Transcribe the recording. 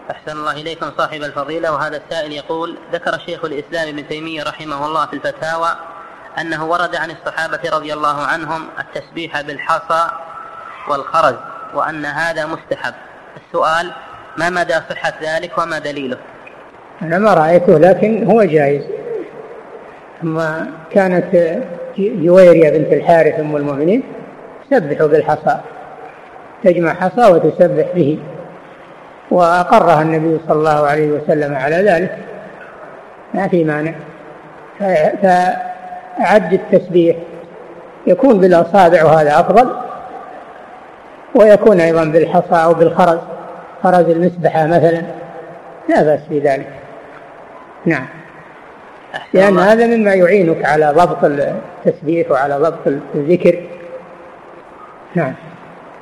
أحسن الله إليكم صاحب الفضيلة. وهذا السائل يقول: ذكر شيخ الإسلام ابن تيمية رحمه الله في الفتاوى أنه ورد عن الصحابة رضي الله عنهم التسبيح بالحصى والخرز، وأن هذا مستحب. السؤال: ما مدى صحة ذلك وما دليله؟ أنا ما رأيته لكن هو جائز. ثم كانت جويرية بنت الحارث أم المؤمنين تسبح بالحصى، تجمع حصى وتسبح به، وأقرها النبي صلى الله عليه وسلم على ذلك، ما في مانع. فعد التسبيح يكون بالأصابع وهذا أفضل، ويكون أيضا بالحصى أو بالخرز، خرز المسبحة مثلا، لا بأس بذلك. نعم، لأن هذا مما يعينك على ضبط التسبيح وعلى ضبط الذكر. نعم.